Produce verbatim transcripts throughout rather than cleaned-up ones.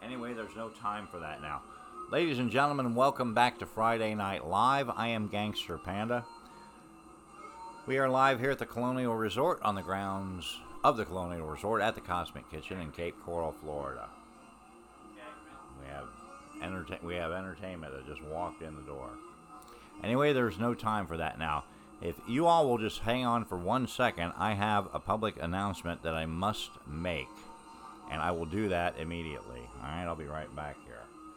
Anyway, there's no time for that now. Ladies and gentlemen, welcome back to Friday Night Live. I am Gangster Panda. We are live here at the Colonial Resort on the grounds of the Colonial Resort at the Cosmic Kitchen in Cape Coral, Florida. We have entertain we have entertainment that just walked in the door. Anyway, there's no time for that now. If you all will just hang on for one second, I have a public announcement that I must make. And I will do that immediately. All right, I'll be right back here.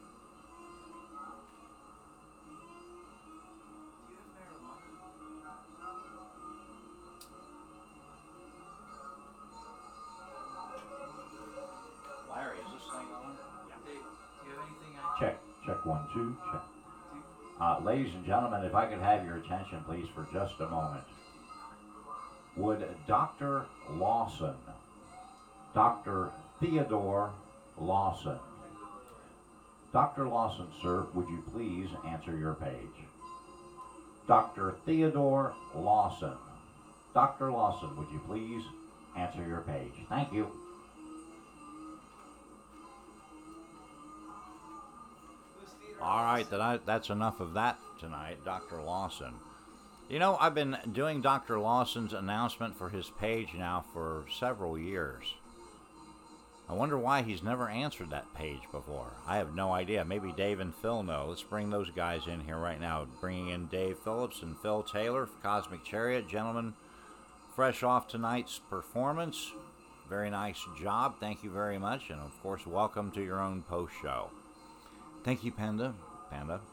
Larry, is this thing on? Yeah. Hey, do you have anything I Check, check one, two, check. Uh, ladies and gentlemen, if I could have your attention, please, for just a moment. Would Doctor Lawson, Doctor Theodore Lawson. Doctor Lawson, sir, would you please answer your page? Doctor Theodore Lawson. Doctor Lawson, would you please answer your page? Thank you. All right, that I, that's enough of that tonight, Doctor Lawson. You know, I've been doing Doctor Lawson's announcement for his page now for several years. I wonder why he's never answered that page before. I have no idea. Maybe Dave and Phil know. Let's bring those guys in here right now. Bringing in Dave Phillips and Phil Taylor, Cosmic Chariot. Gentlemen, fresh off tonight's performance. Very nice job. Thank you very much. And, of course, welcome to your own post show. Thank you, Panda. Panda.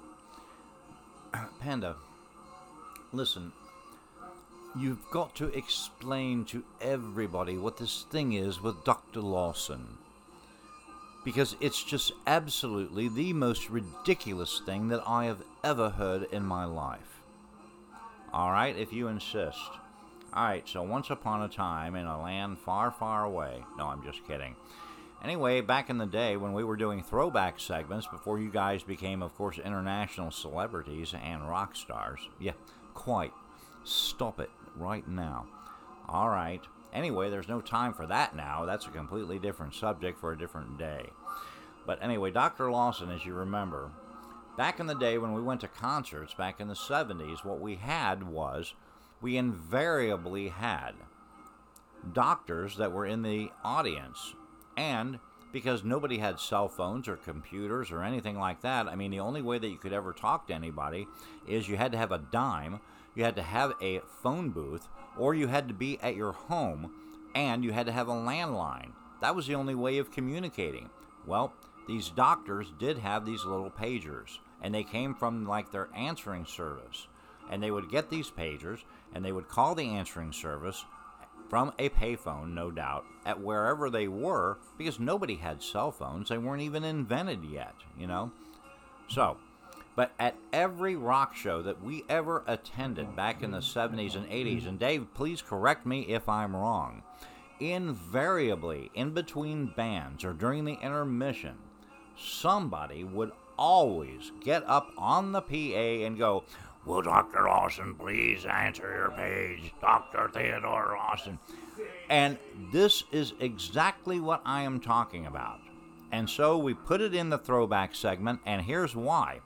Panda, listen. You've got to explain to everybody what this thing is with Doctor Lawson. Because it's just absolutely the most ridiculous thing that I have ever heard in my life. Alright, if you insist. Alright, so once upon a time in a land far, far away. No, I'm just kidding. Anyway, back in the day when we were doing throwback segments, before you guys became, of course, international celebrities and rock stars. Yeah, quite. Stop it right now. All right. Anyway, there's no time for that now. That's a completely different subject for a different day. But anyway, Doctor Lawson, as you remember, back in the day when we went to concerts back in the seventies, what we had was we invariably had doctors that were in the audience. And because nobody had cell phones or computers or anything like that, I mean, the only way that you could ever talk to anybody is you had to have a dime. You had to have a phone booth, or you had to be at your home, and you had to have a landline. That was the only way of communicating. Well, these doctors did have these little pagers, and they came from like their answering service. And they would get these pagers, and they would call the answering service from a payphone, no doubt, at wherever they were, because nobody had cell phones. They weren't even invented yet, you know. So, but at every rock show that we ever attended back in the seventies and eighties, and Dave, please correct me if I'm wrong, invariably, in between bands or during the intermission, somebody would always get up on the P A and go, "Will Doctor Lawson please answer your page? Doctor Theodore Lawson." And this is exactly what I am talking about. And so we put it in the throwback segment, and here's why.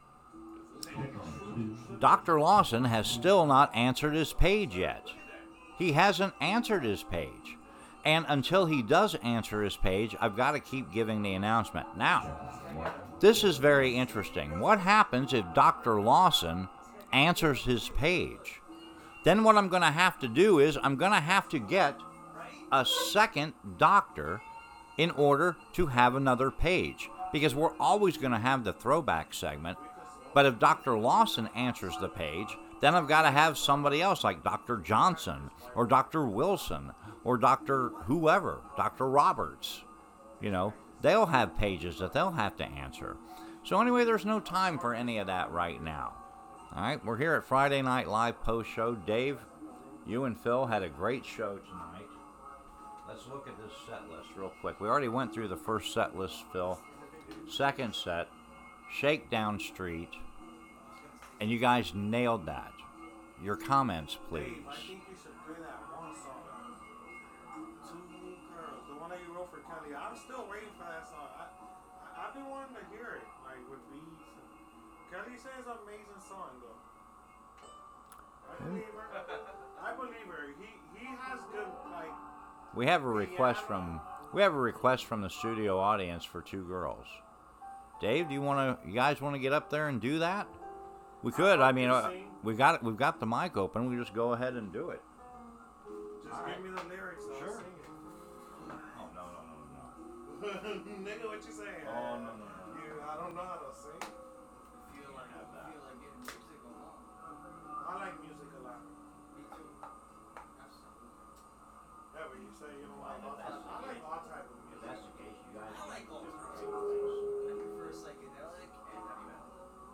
Doctor Lawson has still not answered his page yet. He hasn't answered his page. And until he does answer his page, I've got to keep giving the announcement. Now, this is very interesting. What happens if Doctor Lawson answers his page? Then what I'm going to have to do is I'm going to have to get a second doctor in order to have another page, because we're always going to have the throwback segment. But if Doctor Lawson answers the page, then I've got to have somebody else like Doctor Johnson or Doctor Wilson or Doctor whoever, Doctor Roberts. You know, they'll have pages that they'll have to answer. So anyway, there's no time for any of that right now. All right, we're here at Friday Night Live Post Show. Dave, you and Phil had a great show tonight. Let's look at this set list real quick. We already went through the first set list, Phil. Second set, Shakedown Street. And you guys nailed that. Your comments, please. I think you should play that one song. Two girls. The one that you wrote for Kelly. I'm still waiting for that song. I, I, I've been wanting to hear it, like with beats. And Kelly says amazing song though. I believe her. I believe her. He he has good like. We have a request from we have a request from the studio audience for two girls. Dave, do you want to? You guys want to get up there and do that? We could. I mean, uh, we got it. We've got the mic open. We just go ahead and do it. Just All give right. me the lyrics. So sure. I'll sing it. Oh no no no no. Nigga, what you saying? Oh no no no. You, I don't know how to sing. Feel like have that. feel like getting music or not? I like music a lot. Me too. Absolutely. Yeah, but you say you don't Well, like all if type. that's I the like case- all type of If music. that's the case, you guys I like all different types. things. I prefer psychedelic and heavy metal.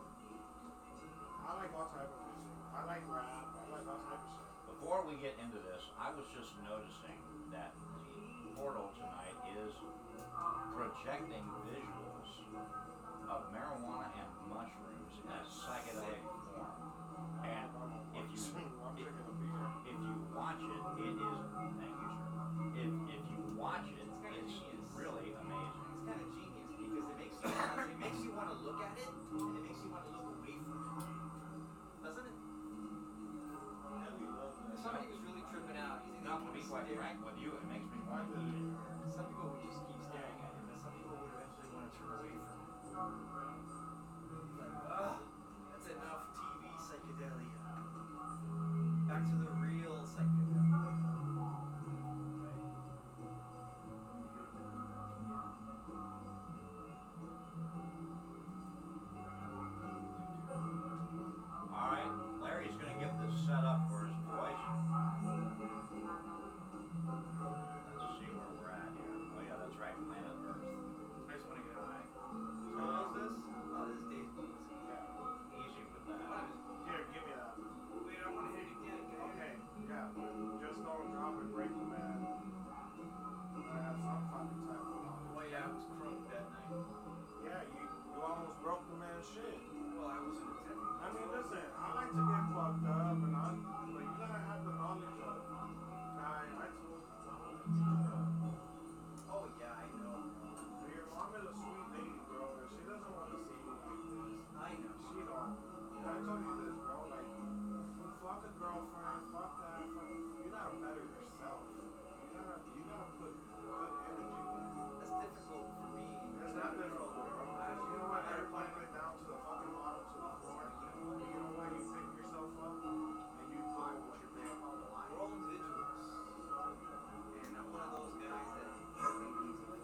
I like all type of music. I like rap. I like all type of shit. Before we get into this, I was just noticing that the portal tonight is projecting visuals of marijuana and mushrooms in a psychedelic form. And if you I'm if, drinking a beer. if you watch it, it is thank you, sir. If if you watch it, It's kinda it's genius. really amazing. It's kind of genius because it makes you it makes you want to look at it and it makes you want to look away from it. Doesn't it? Kelly loves If that. somebody was really tripping out, you think Now, they to would be quite stare. frank with you, it makes me want to eat it. Some people would just keep staring at it, but some people would eventually want to turn away from it. Like, ugh, that's enough T V psychedelia. Back to the real psychedelia. All right, Larry's going to get this set up for his voice. Let's see where we're at here. Oh yeah, that's right, Planet Earth. I just want to get high. So what's this? Oh, this is Dave's music. Easy with One that. of his- Here, give me that. Wait, I want to hit it again. Can I hit Okay, it? yeah, but just don't drop and break the man. I have some fucking type of knowledge. Well, yeah, I was crunk that night. Yeah, you you almost broke the man's shit. Well, I wasn't attending. I mean, listen, I like to get fucked up, and I, but you gotta have the knowledge of. Nah, I told you. Oh, yeah, I know. Your mom is a sweet lady, bro, and she doesn't want to see you like this. I know. She don't. I told you this, bro. Like, fuck a girlfriend, fuck that. Fuck, you gotta better yourself. You gotta, you gotta put good energy in. That's difficult for me. It's not difficult, bro. Because you know what? They're playing it down to the fucking bottom, to the floor. And you know why you pick yourself up? And you put it what you're doing. We're all individuals. And I'm one of those guys that maybe needs like.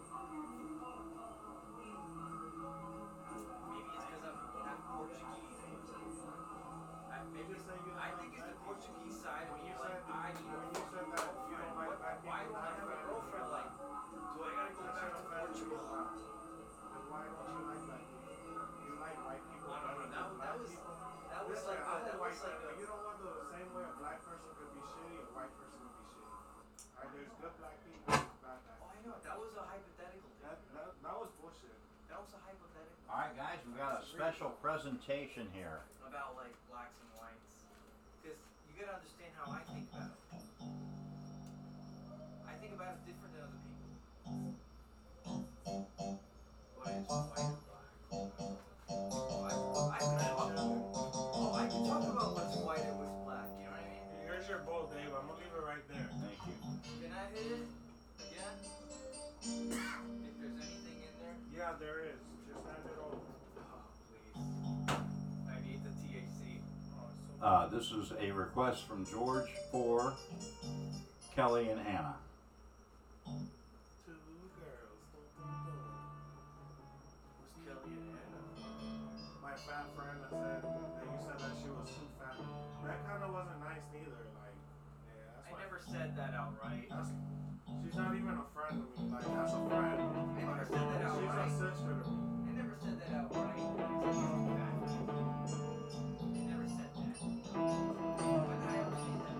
Maybe it's because I'm half Portuguese. I, maybe just say you don't I like think it's the black Portuguese side of When me. you Like, said- I need a when you said that you don't like black Why people, don't I that's have a bad. girlfriend? Like, do I gotta go That's back not to bad. Portugal? Then why don't you like black people? You like white people. I don't know. That, Black that was people. that was Listen, like a, I'm a that white was like guy, a, but you know what? The same way a black person could be shitty, a white person could be shitty. Alright, there's good black people, there's bad black Oh, I people. know. That was a hypothetical. Thing. That, that, that was bullshit. That was a hypothetical. All right, guys, we've got a special presentation here. About like blacks and whites, because you gotta understand how I think about it. I think about it different than other people. What is white and black? Oh, I, I, can talk, oh, I can talk about what's white and what's black. You know what I mean? Here's your bowl, Dave. I'm gonna leave it right there. Thank you. Can I hit it again? If there's anything in there. Yeah, there is. Just hand it over. Oh, please. I need the T H C. Oh, it's so Uh, this is a request from George for Kelly and Anna. two girls. Dun, dun, dun. Who's Kelly and Anna? My fat friend that said that you said that she was too fat. That kind of wasn't nice neither. Like, yeah, that's I my. never said that outright. That's, she's not even a friend to me. Like, that's a friend. I never said that She's outright. a sister to me. I never said that outright. I never said that. When did I ever say that?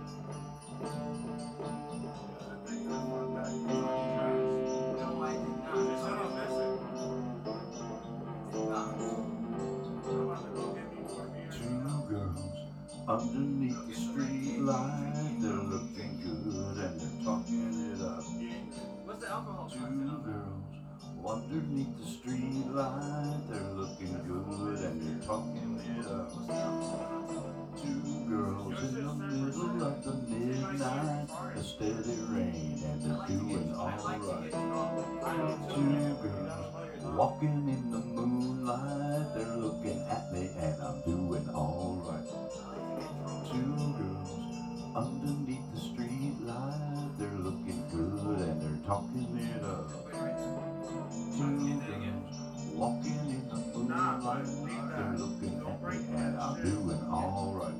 Yeah, I think you're fucked that. You talking trash. No, I did not. You should have listened. Did not. I'm about to go get me more beer. Two girls underneath the street light. They're looking good and they're talking it up. What's the alcohol Two content of that? girls underneath the street light, they're looking good and they're talking it up. Two girls in the middle of the midnight, a steady rain and they're doing alright. Two girls walking in the moonlight, they're looking at me and I'm doing alright. Two girls underneath the street light, they're looking good and they're talking it up. Two girls walking in the moonlight, they're looking at me and I'm doing alright.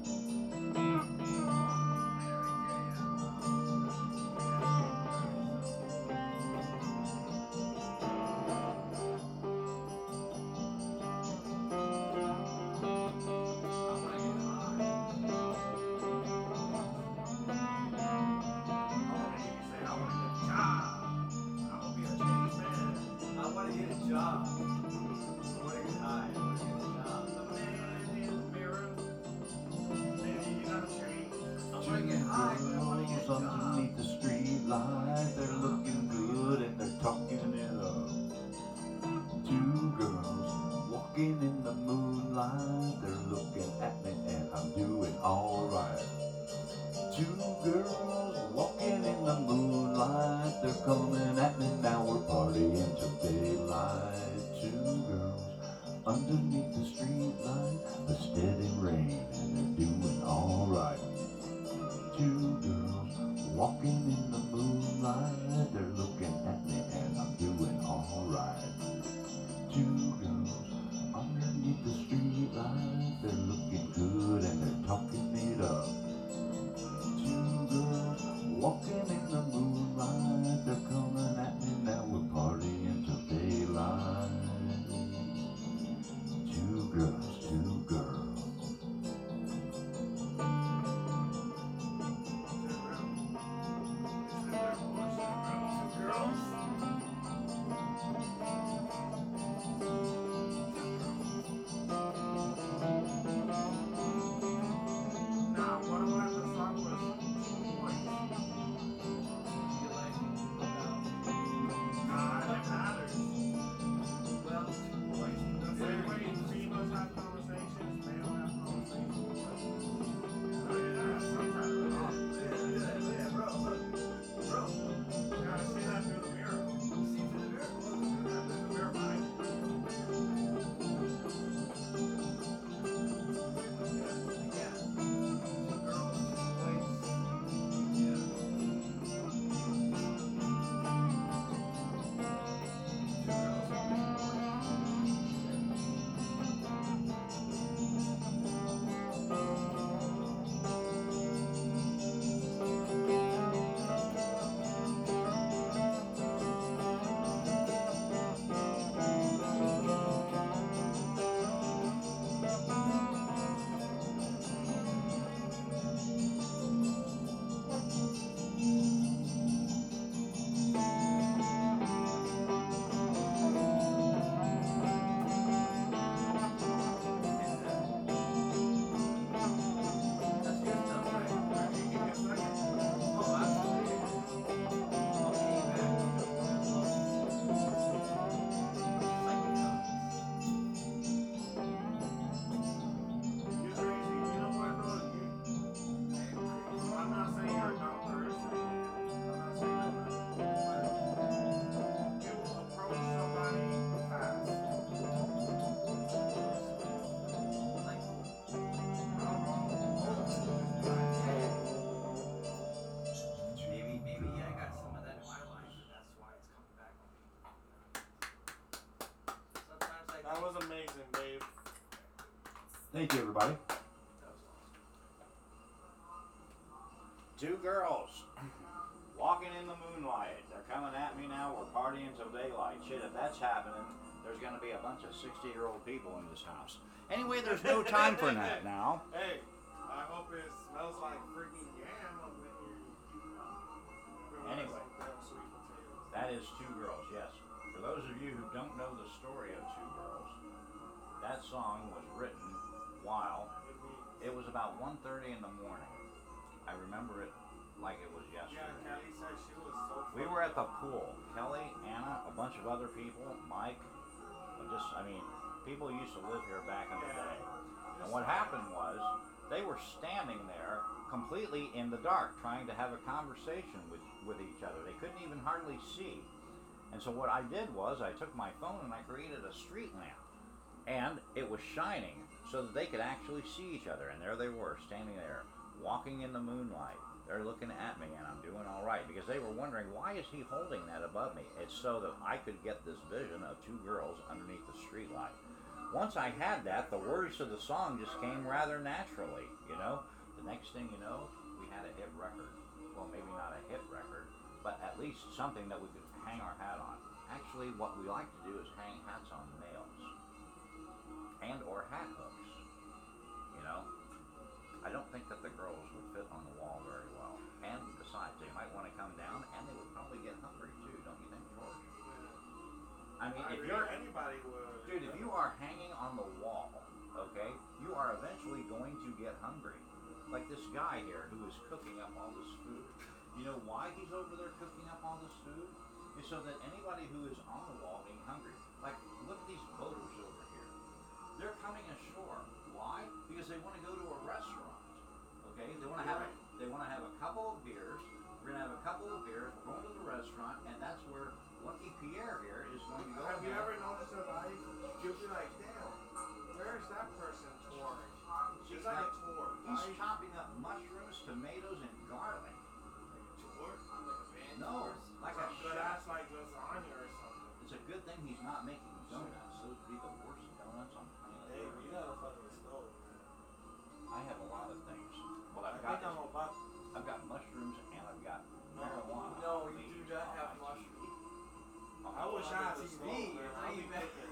Underneath the street light, they're looking good and they're talking it up. Two girls walking in the moonlight, they're looking at me and I'm doing alright. Two girls walking in the moonlight, they're coming at me now, we're partying till daylight. Two girls underneath the street light, a steady rain and they're doing alright. Two girls walking in the moonlight, they're looking at me and I'm doing alright. Two girls underneath the street light, they're looking good and they're talking it up. Two girls walking in the moonlight, they're coming at me now, we're partying till daylight. Two girls, two girls. Thank you, everybody. Two girls walking in the moonlight. They're coming at me now. We're partying till daylight. Shit, if that's happening, there's going to be a bunch of sixty-year-old people in this house. Anyway, there's no time for that now. Hey, I hope it smells like freaking yam up in here. Anyway, that is Two Girls, yes. For those of you who don't know the story of Two Girls, that song was written while it was about one thirty in the morning. I remember it like it was Yeah, yesterday. Kelly said she was so. We were at the pool. Kelly, Anna, a bunch of other people, Mike, just, I mean, people used to live here back in the day. And what happened was, they were standing there completely in the dark, trying to have a conversation with, with each other. They couldn't even hardly see. And so what I did was, I took my phone and I created a street lamp. And it was shining so that they could actually see each other. And there they were, standing there, walking in the moonlight. They're looking at me and I'm doing all right, because they were wondering, why is he holding that above me? It's so that I could get this vision of two girls underneath the streetlight. Once I had that, the words to the song just came rather naturally, you know? The next thing you know, we had a hit record. Well, maybe not a hit record, but at least something that we could hang our hat on. Actually, what we like to do is hang hats on nails and or hat hooks, you know? I don't think that the girls would fit on the wall very well. And besides, they might want to come down and they would probably get hungry too, don't you think, George? I mean, I if agree, you're, anybody would. dude, if you are hanging on the wall, okay, you are eventually going to get hungry. Like this guy here who is cooking up all this food. You know why he's over there cooking up all this food? Is so that anybody who is on the wall being hungry, like look at these boaters over here. They're coming ashore. Why? Because they want to go to a restaurant. Okay, they want to have a, they want to have a couple of beers. We're gonna have a couple of beers. We're going to the restaurant, and that's where Lucky Pierre here is going to go. Have you ahead. ever noticed that life? You'll be like, damn, where is that person touring? She's It's like not- a tour. He's right? chopping up mushrooms, tomatoes, and garlic. Tour? Like a band No, tours? like a Good chef. ass like lasagna or something. It's a good thing he's not making donuts. Those would be the worst donuts on planet Hey, Earth. you gotta fucking stove, man. I have a lot of things. What I I've think got I'm is, about. I've got mushrooms and I've got marijuana. No, you leaves do not on have my- mushrooms. I wish I had a T V, stove, man. and I'll I be even- cooking.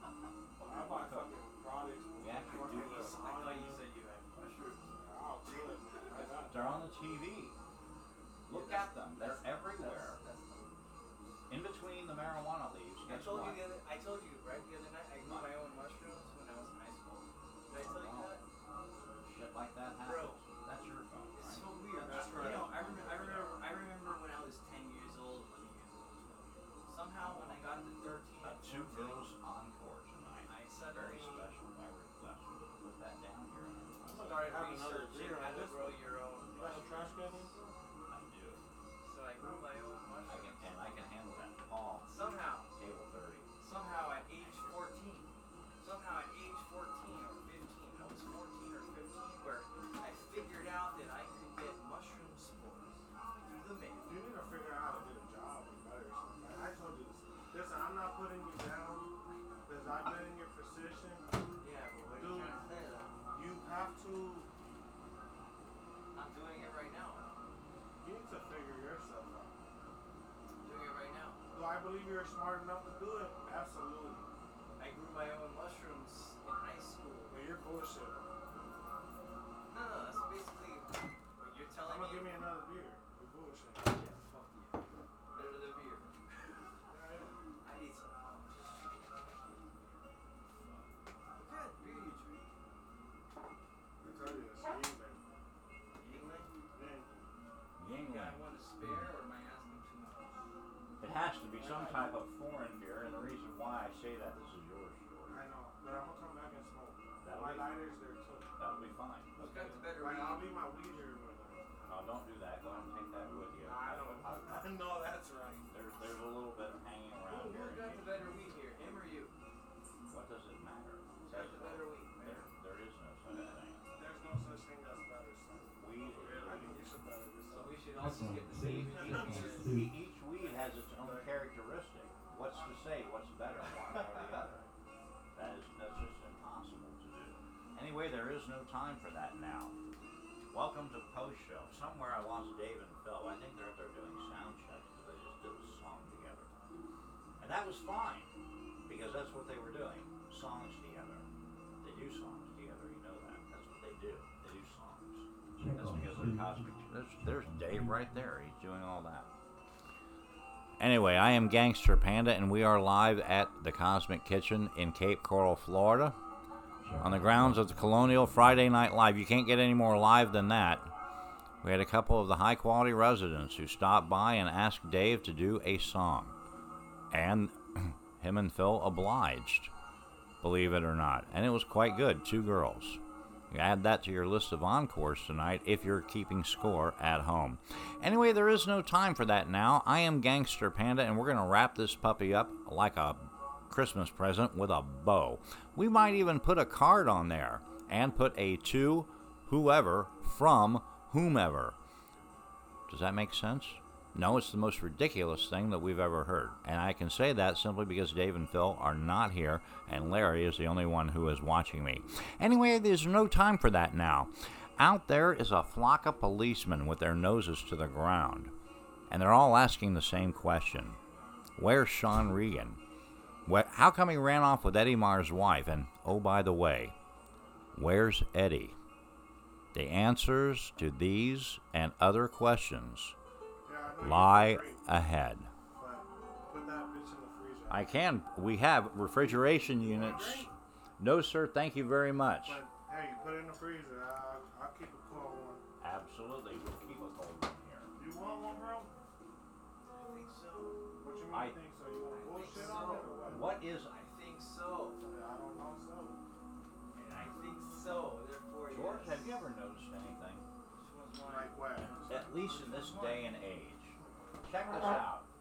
I buy fucking products. We actually fucking do. I thought lasagna. you said you had mushrooms. I'll do it, man. I got it. They're on the T V. Look at them. They're everywhere. That's, that's In between the marijuana leaves, I guess told what? you the other, I told you right the other night I grew my own mushrooms when I was in high school. Did I tell you that? Shit like that Bro. happens. That's your phone, It's right? so weird. That's You correct. know, I, rem- I remember I remember when I was ten years old, eleven years old, twelve. Somehow when I got to thirteen, Uh, two girls encore tonight. I Very suddenly special by request. Put that down here. started Have another researching beer how on to this grow one. your own You got a mushrooms. trash can? I do. So I grew my own I can, mushrooms. and I can handle that. Paul, Somehow, table thirty. somehow at age fourteen, somehow at age fourteen or fifteen, I was fourteen or fifteen, where I figured out that I could get mushroom spores through the mail. You need to figure out how to get a job and better something. I told you this. Listen, I'm not putting you down because I've been in your position. Yeah, but what are Dude. you trying to say though? You have to, I'm doing it right now. you need to figure yourself out. I'm doing it right now. Do I believe you're smart enough to do it? Absolutely. I grew my own mushrooms in high school. But you're bullshit. No, no, that's basically what you're telling I'm gonna me. give me another beer. You're bullshit. Yeah, fuck you. Better than beer. Yeah, yeah. I need some. What kind of beer you drink? I tell you this, England. Yingling? Man, You Yingling. got one to spare, or am I asking too much? It has to be some type of foreign beer, and the reason why I say that, this is yours, George. I know, but I'm gonna come back and smoke. That'll My be, lighter's there too. that'll be fine. Who's got the better Like, weed? I'll leave my weed here in my life. No, don't do that. Go ahead and take that with you. I don't. I- I- I know that's right. There's, there's a little bit hanging Who, around here. who's got the better weed here, him or you? What does it matter? Who's got the better weed? There, there is no such thing. There's no such thing as better, son. Weed is I think weed. you should better this So up. we should all just get the same Each, weed. each weed has its own characteristic. What's to say what's better, one or the other? That is, that's just impossible to do. Anyway, there is no time for that now. Welcome to Post Show. Somewhere I lost Dave and Phil. I think they're up there doing sound checks because they just did a song together. And that was fine because that's what they were doing. Songs together. They do songs together, you know that. That's what they do. They do songs. That's because they're cosmic. There's, there's Dave right there. He's doing all that. Anyway, I am Gangster Panda, and we are live at the Cosmic Kitchen in Cape Coral, Florida, on the grounds of the Colonial Friday Night Live. You can't get any more live than that. We had a couple of the high-quality residents who stopped by and asked Dave to do a song. And him and Phil obliged, believe it or not. And it was quite good, two girls. You add that to your list of encores tonight if you're keeping score at home. Anyway, there is no time for that now. I am Gangster Panda, and we're going to wrap this puppy up like a Christmas present with a bow. We might even put a card on there and put a to whoever from whomever. Does that make sense? No, it's the most ridiculous thing that we've ever heard. And I can say that simply because Dave and Phil are not here, and Larry is the only one who is watching me. Anyway, there's no time for that now. Out there is a flock of policemen with their noses to the ground. And they're all asking the same question. Where's Sean Regan? Where, how come he ran off with Eddie Marr's wife? And, oh, by the way, where's Eddie? The answers to these and other questions lie ahead. Put that bitch in the freezer. I can. We have refrigeration units. No, sir. Thank you very much. But hey, put it in the freezer. I'll, I'll keep a cold one. Absolutely. We'll keep a cold one here. You want one, bro? I think so. What you mean I- think so? You want I bullshit think on so. it or what? What is... I think so. I don't know so. And I think so. Therefore, George, yes. have you ever noticed anything? Which one's mine? Like what? At least in this day and age. Check this out.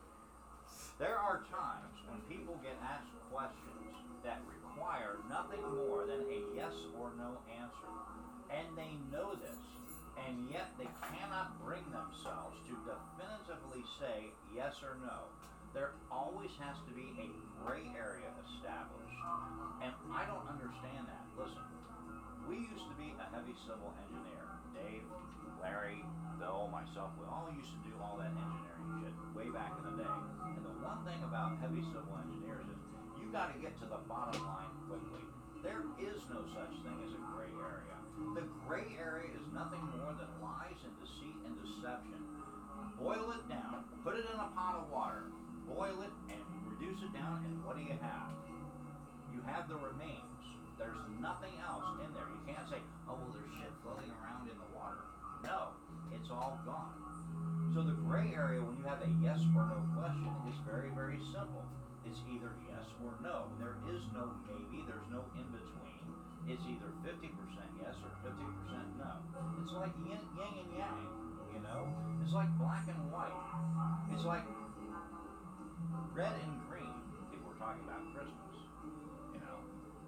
There are times when people get asked questions that require nothing more than a yes or no answer. And they know this. And yet they cannot bring themselves to definitively say yes or no. There always has to be a gray area established. And I don't understand that. Listen, we used to be a heavy civil engineer. Dave, Larry, Bill, myself, we all used to do all that engineering shit way back in the day. And the one thing about heavy civil engineers is you got to get to the bottom line quickly. There is no such thing as a gray area. The gray area is nothing more than lies and deceit and deception. Boil it down, put it in a pot of water, boil it and reduce it down, and what do you have? You have the remains. There's nothing else in there. You can't say, oh, well, there's shit floating around in the water. No, it's all gone. So the gray area, when you have a yes or no question, is very, very simple. It's either yes or no. There is no maybe. There's no in between. It's either fifty percent yes or fifty percent no. It's like yin, yin and yang, you know? It's like black and white. It's like red and green, if we're talking about Christmas, you know?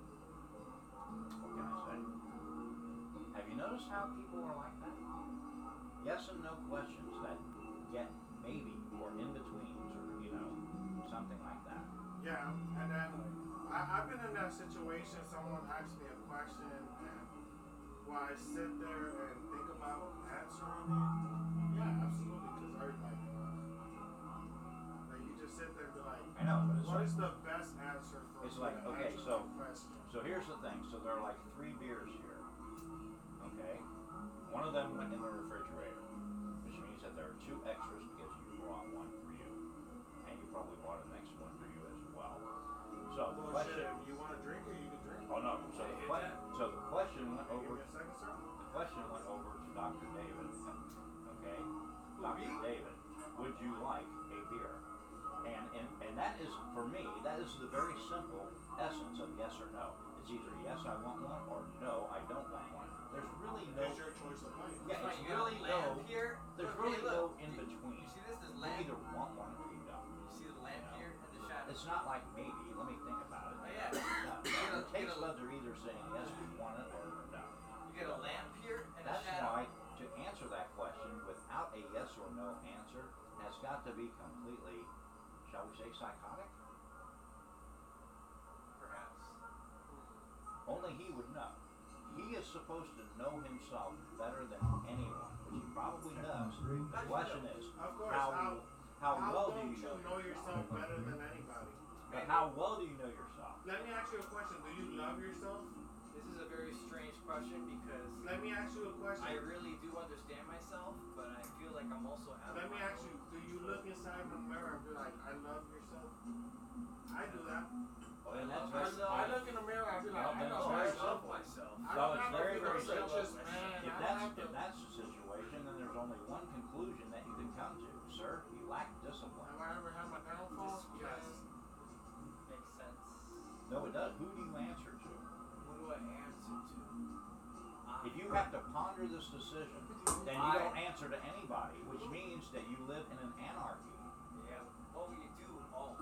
What can I say? Have you noticed how people are like that? Yes and no questions that get maybe or in betweens or, you know, something like that. Yeah, and then I, I've been in that situation. Someone asked me a question, and while I sit there and think about answering it, yeah, absolutely. Because I like, like you just sit there and be like, I know, but it's what like, is the best answer for it's me like, to okay, answer so- that question? so here's the thing. So there are like three beers here. Okay? One of them went in the refrigerator, which means that there are two extras because you brought one for you. And you probably brought an next one for you as well. So the Bullshit. question, If you want to drink it, you can drink it. oh no, so the, que- so the question went Hey, give over, me a second, sir. the question went over to Doctor David. Okay? Doctor me? David, would you like a beer? And, and and that is, for me, that is the very simple essence of yes or no. It's either yes, I want one, or no, I don't want one. There's really no, It's your choice of life. yeah, Like, it's you got really a lamp no, here. there's Look, really hey, no look. in You- between. You see this? This You lamp. either want one or you don't. You see the lamp No. here and the shadow. It's not like maybe, let me think about it. Oh, yeah. No, You get a- your taste get a- buds are either saying yes, we want it, or no. You get a lamp here and a That's shadow. why, to answer that question without a yes or no answer, has got to be completely, shall we say, psychotic? Perhaps. Only he would know. He is supposed to know himself better than anyone, which he probably does. The question is, Of course. how, How, how how well do don't you know know yourself? yourself better than anybody? But how well do you know yourself? Let me ask you a question. Do you love yourself? This is a very strange question because Let me ask you a question. I really do understand myself, but I feel like I'm also out Let of me my ask you, do you look inside the mirror and be like, I love yourself? I do that. Well, then I that's love very, myself. I look in the mirror and be like, Well, I then love it's very I myself. love myself. I So don't it's have to very, be very pretentious, simple. man. If I don't that's have to. if that's the situation, then only one conclusion that you can come to, sir. You lack discipline. Have I ever had my downfall? Yes. Yes. Makes sense. No, it does. Who do you answer to? What do I answer to? Uh, If you have to ponder this decision, then you don't answer to anybody, which means that you live in an anarchy. Yeah. What will you do? Oh.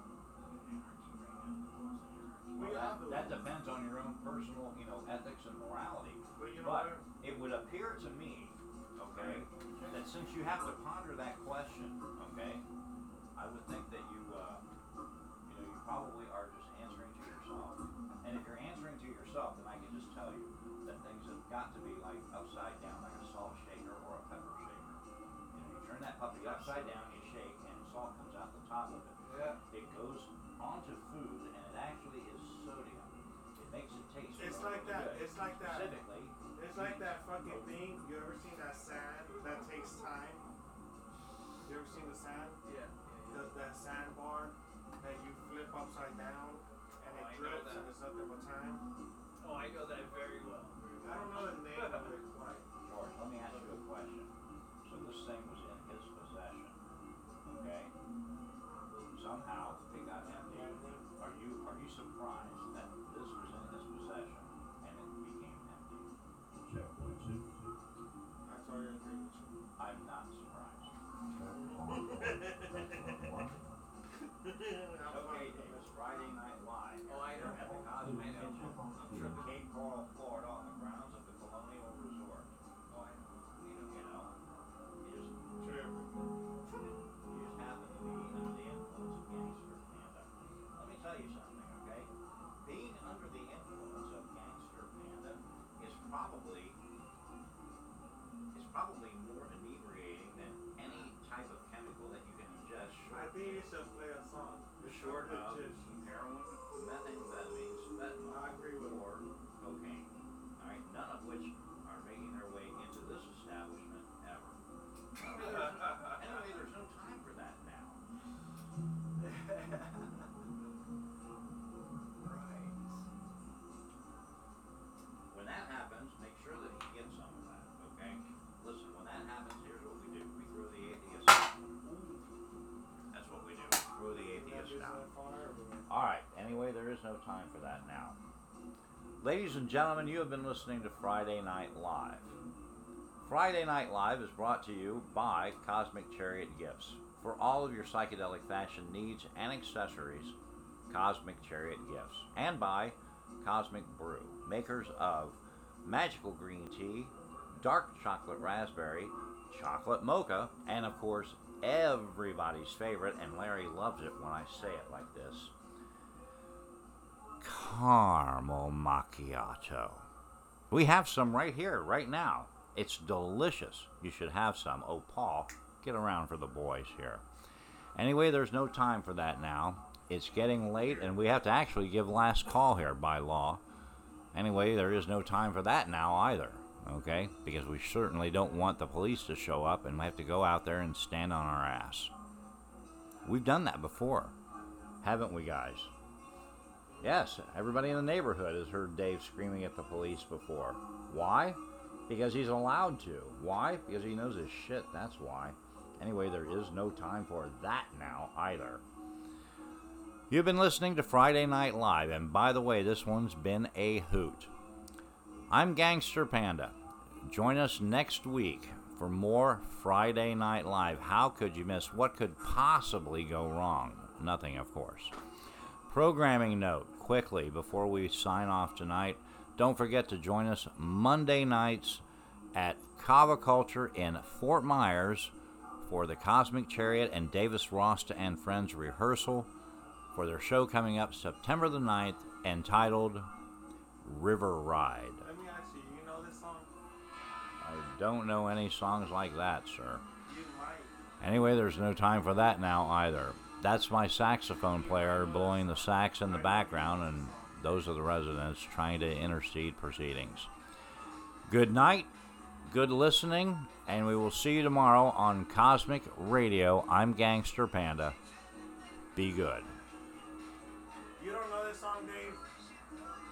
Well, that, that depends on your own personal, you know, ethics and morality. But you know But what? it would appear to me, okay, that since you have to ponder that question, okay, I would think that you, uh, you know, you probably are just answering to yourself. And if you're answering to yourself, then I can just tell you that things have got to be like upside down, like a salt shaker or a pepper shaker. You know, you turn that puppy upside down, you shake, and salt comes out the top of it. Yeah. It goes onto food, and it actually is sodium. It makes it taste It's really like that. good. It's like that. Specifically, It's like that fucking thing. You ever seen that sand that takes time? You ever seen the sand? Yeah. The, that sandbar that you flip upside down and Oh, I it know drips that. and it's nothing but time? Oh, I know that very well. I don't know the name of it quite. George, let me ask you a question. So this thing was in his possession, okay? Somehow it got emptied. Are you are you surprised that this was in his possession and it became empty? Check one, two, two. I totally agree with you. I'm not surprised. Okay, Davis, Friday Night Live. Oh, I know. At the Cosmic I know. Kitchen I'm in tripping. Cape Coral, Florida, on the grounds of the Colonial Resort. Oh, I know. You You know. know, you just Tripping. You just happen to be under the influence of Gangster Panda. Let me tell you something, okay? Being under the influence of Gangster Panda is probably is probably more inebriating than any type of chemical that you can ingest I short, think you should play a song. It's short so of legit. heroin, methamphetamines, fentanyl, I agree with or cocaine. Alright, none of which are making their way into this establishment ever. Anyway, there's no time for that now. Right. When that happens, make sure that he gets some of that, okay? Listen, when that happens, here's what we do. We throw the atheist out. That's what we do. Throw the atheist That is out. on fire everywhere. Alright, anyway, there is no time for that now. Ladies and gentlemen, you have been listening to Friday Night Live. Friday Night Live is brought to you by Cosmic Chariot Gifts. For all of your psychedelic fashion needs and accessories, Cosmic Chariot Gifts. And by Cosmic Brew, makers of magical green tea, dark chocolate raspberry, chocolate mocha, and of course, everybody's favorite, and Larry loves it when I say it like this, caramel macchiato. We have some right here, right now. It's delicious. You should have some. Oh, Paul, get around for the boys here. Anyway, there's no time for that now. It's getting late, and we have to actually give last call here by law. Anyway, there is no time for that now either, okay? Because we certainly don't want the police to show up and we have to go out there and stand on our ass. We've done that before, haven't we, guys? Yes, everybody in the neighborhood has heard Dave screaming at the police before. Why? Because he's allowed to. Why? Because he knows his shit, that's why. Anyway, there is no time for that now either. You've been listening to Friday Night Live, and by the way, this one's been a hoot. I'm Gangster Panda. Join us next week for more Friday Night Live. How could you miss? What could possibly go wrong? Nothing, of course. Programming note, quickly, before we sign off tonight, don't forget to join us Monday nights at Kava Culture in Fort Myers for the Cosmic Chariot and Davis Rosta and Friends rehearsal for their show coming up September the ninth, entitled River Ride. Let me ask you, you know this song? I don't know any songs like that, sir. You might. Anyway, there's no time for that now either. That's my saxophone player blowing the sax in the background, and those are the residents trying to intercede proceedings. Good night, good listening, and we will see you tomorrow on Cosmic Radio. I'm Gangster Panda. Be good. You don't know this song, Dave?